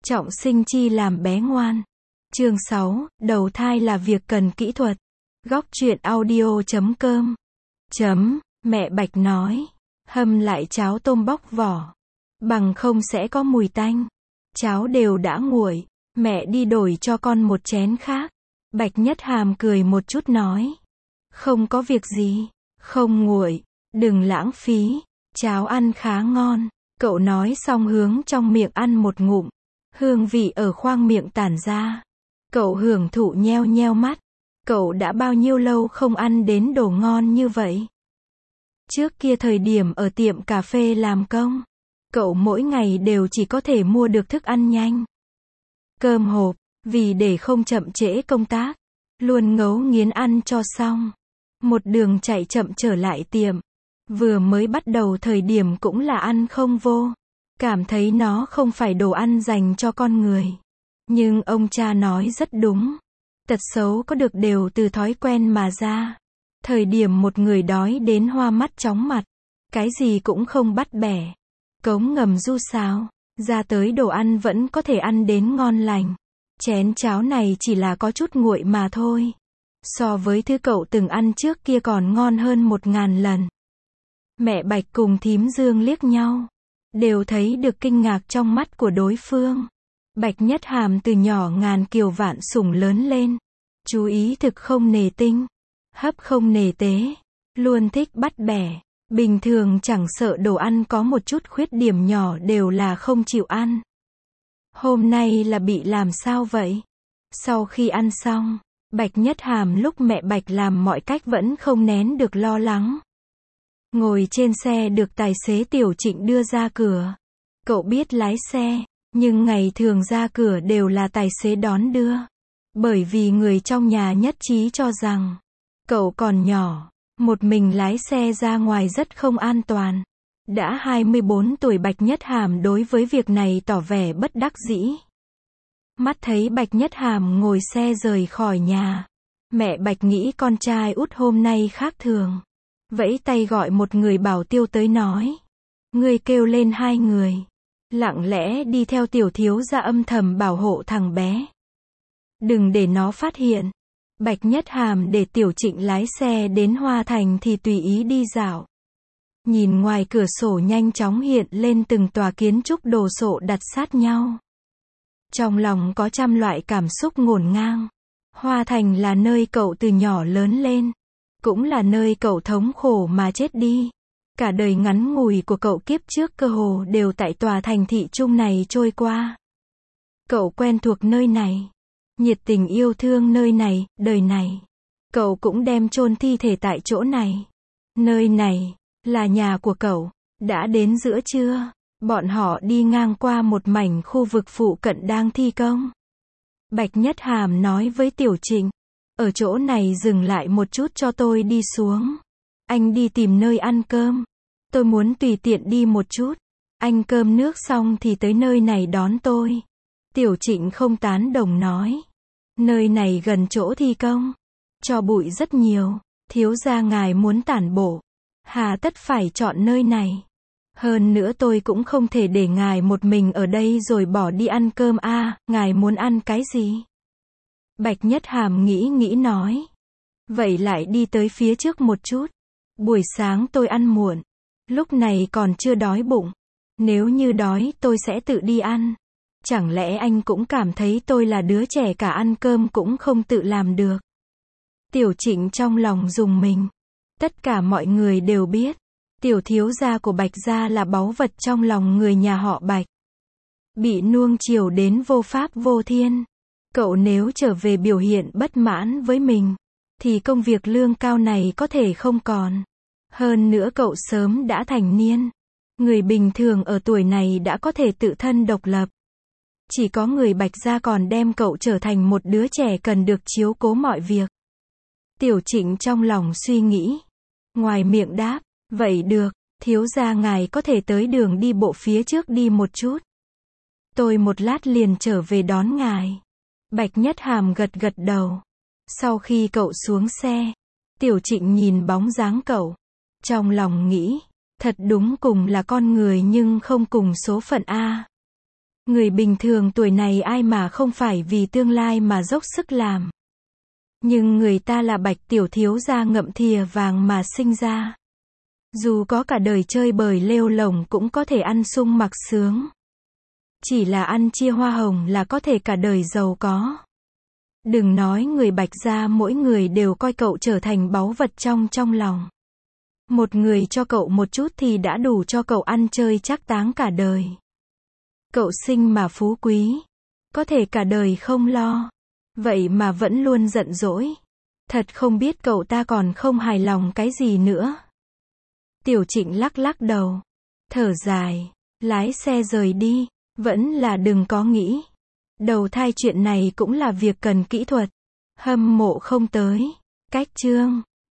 Trọng sinh chi làm bé ngoan. Chương 6, đầu thai là việc cần kỹ thuật. Góc truyện audio.com. Mẹ Bạch nói, hâm lại cháo tôm bóc vỏ, bằng không sẽ có mùi tanh. Cháo đều đã nguội, mẹ đi đổi cho con một chén khác. Bạch Nhất Hàm cười một chút nói, không có việc gì, không nguội, đừng lãng phí, cháo ăn khá ngon. Cậu nói xong hướng trong miệng ăn một ngụm, hương vị ở khoang miệng tản ra. Cậu hưởng thụ nheo nheo mắt, cậu đã bao nhiêu lâu không ăn đến đồ ngon như vậy. Trước kia thời điểm ở tiệm cà phê làm công, cậu mỗi ngày đều chỉ có thể mua được thức ăn nhanh, cơm hộp, vì để không chậm trễ công tác, luôn ngấu nghiến ăn cho xong. Một đường chạy chậm trở lại tiệm, vừa mới bắt đầu thời điểm cũng là ăn không vô, cảm thấy nó không phải đồ ăn dành cho con người. Nhưng ông cha nói rất đúng, tật xấu có được đều từ thói quen mà ra. Thời điểm một người đói đến hoa mắt chóng mặt, cái gì cũng không bắt bẻ, cống ngầm du xào, ra tới đồ ăn vẫn có thể ăn đến ngon lành. Chén cháo này chỉ là có chút nguội mà thôi, so với thứ cậu từng ăn trước kia còn ngon hơn 1000 lần. Mẹ Bạch cùng thím Dương liếc nhau, đều thấy được kinh ngạc trong mắt của đối phương. Bạch Nhất Hàm từ nhỏ ngàn kiều vạn sủng lớn lên, chú ý thực không nề tinh, hấp không nề tế, luôn thích bắt bẻ, bình thường chẳng sợ đồ ăn có một chút khuyết điểm nhỏ đều là không chịu ăn. Hôm nay là bị làm sao vậy? Sau khi ăn xong, Bạch Nhất Hàm lúc mẹ Bạch làm mọi cách vẫn không nén được lo lắng. Ngồi trên xe được tài xế Tiểu Trịnh đưa ra cửa. Cậu biết lái xe, nhưng ngày thường ra cửa đều là tài xế đón đưa. Bởi vì người trong nhà nhất trí cho rằng, cậu còn nhỏ, một mình lái xe ra ngoài rất không an toàn. Đã 24 tuổi Bạch Nhất Hàm đối với việc này tỏ vẻ bất đắc dĩ. Mắt thấy Bạch Nhất Hàm ngồi xe rời khỏi nhà, mẹ Bạch nghĩ con trai út hôm nay khác thường. Vẫy tay gọi một người bảo tiêu tới nói, ngươi kêu lên 2 người, lặng lẽ đi theo tiểu thiếu gia âm thầm bảo hộ thằng bé. Đừng để nó phát hiện. Bạch Nhất Hàm để Tiểu Trịnh lái xe đến Hoa Thành thì tùy ý đi dạo. Nhìn ngoài cửa sổ nhanh chóng hiện lên từng tòa kiến trúc đồ sộ đặt sát nhau. Trong lòng có trăm loại cảm xúc ngổn ngang. Hoa Thành là nơi cậu từ nhỏ lớn lên, cũng là nơi cậu thống khổ mà chết đi. Cả đời ngắn ngủi của cậu kiếp trước cơ hồ đều tại tòa thành thị chung này trôi qua. Cậu quen thuộc nơi này, nhiệt tình yêu thương nơi này, đời này. Cậu cũng đem chôn thi thể tại chỗ này. Nơi này là nhà của cậu. Đã đến giữa trưa, bọn họ đi ngang qua một mảnh khu vực phụ cận đang thi công. Bạch Nhất Hàm nói với Tiểu Trịnh, ở chỗ này dừng lại một chút cho tôi đi xuống. Anh đi tìm nơi ăn cơm. Tôi muốn tùy tiện đi một chút. Anh cơm nước xong thì tới nơi này đón tôi. Tiểu Trịnh không tán đồng nói, nơi này gần chỗ thi công, cho bụi rất nhiều, thiếu gia ngài muốn tản bộ, hà tất phải chọn nơi này. Hơn nữa tôi cũng không thể để ngài một mình ở đây rồi bỏ đi ăn cơm a, ngài muốn ăn cái gì? Bạch Nhất Hàm nghĩ nói, vậy lại đi tới phía trước một chút. Buổi sáng tôi ăn muộn, lúc này còn chưa đói bụng. Nếu như đói tôi sẽ tự đi ăn. Chẳng lẽ anh cũng cảm thấy tôi là đứa trẻ cả ăn cơm cũng không tự làm được? Tiểu Trịnh trong lòng rùng mình. Tất cả mọi người đều biết, tiểu thiếu gia của Bạch gia là báu vật trong lòng người nhà họ Bạch. Bị nuông chiều đến vô pháp vô thiên. Cậu nếu trở về biểu hiện bất mãn với mình, thì công việc lương cao này có thể không còn. Hơn nữa cậu sớm đã thành niên. Người bình thường ở tuổi này đã có thể tự thân độc lập. Chỉ có người Bạch gia còn đem cậu trở thành một đứa trẻ cần được chiếu cố mọi việc. Tiểu Trịnh trong lòng suy nghĩ. Ngoài miệng đáp, vậy được, thiếu gia ngài có thể tới đường đi bộ phía trước đi một chút. Tôi một lát liền trở về đón ngài. Bạch Nhất Hàm gật đầu. Sau khi cậu xuống xe, Tiểu Trịnh nhìn bóng dáng cậu. Trong lòng nghĩ, thật đúng cùng là con người nhưng không cùng số phận a. Người bình thường tuổi này ai mà không phải vì tương lai mà dốc sức làm. Nhưng người ta là Bạch tiểu thiếu gia ngậm thìa vàng mà sinh ra. Dù có cả đời chơi bời lêu lổng cũng có thể ăn sung mặc sướng. Chỉ là ăn chia hoa hồng là có thể cả đời giàu có. Đừng nói người Bạch gia, mỗi người đều coi cậu trở thành báu vật trong lòng. Một người cho cậu một chút thì đã đủ cho cậu ăn chơi trác táng cả đời. Cậu sinh mà phú quý, có thể cả đời không lo. Vậy mà vẫn luôn giận dỗi. Thật không biết cậu ta còn không hài lòng cái gì nữa. Tiểu Trịnh lắc lắc đầu, thở dài, lái xe rời đi. Vẫn là đừng có nghĩ. Đầu thai chuyện này cũng là việc cần kỹ thuật. Hâm mộ không tới. Cách chương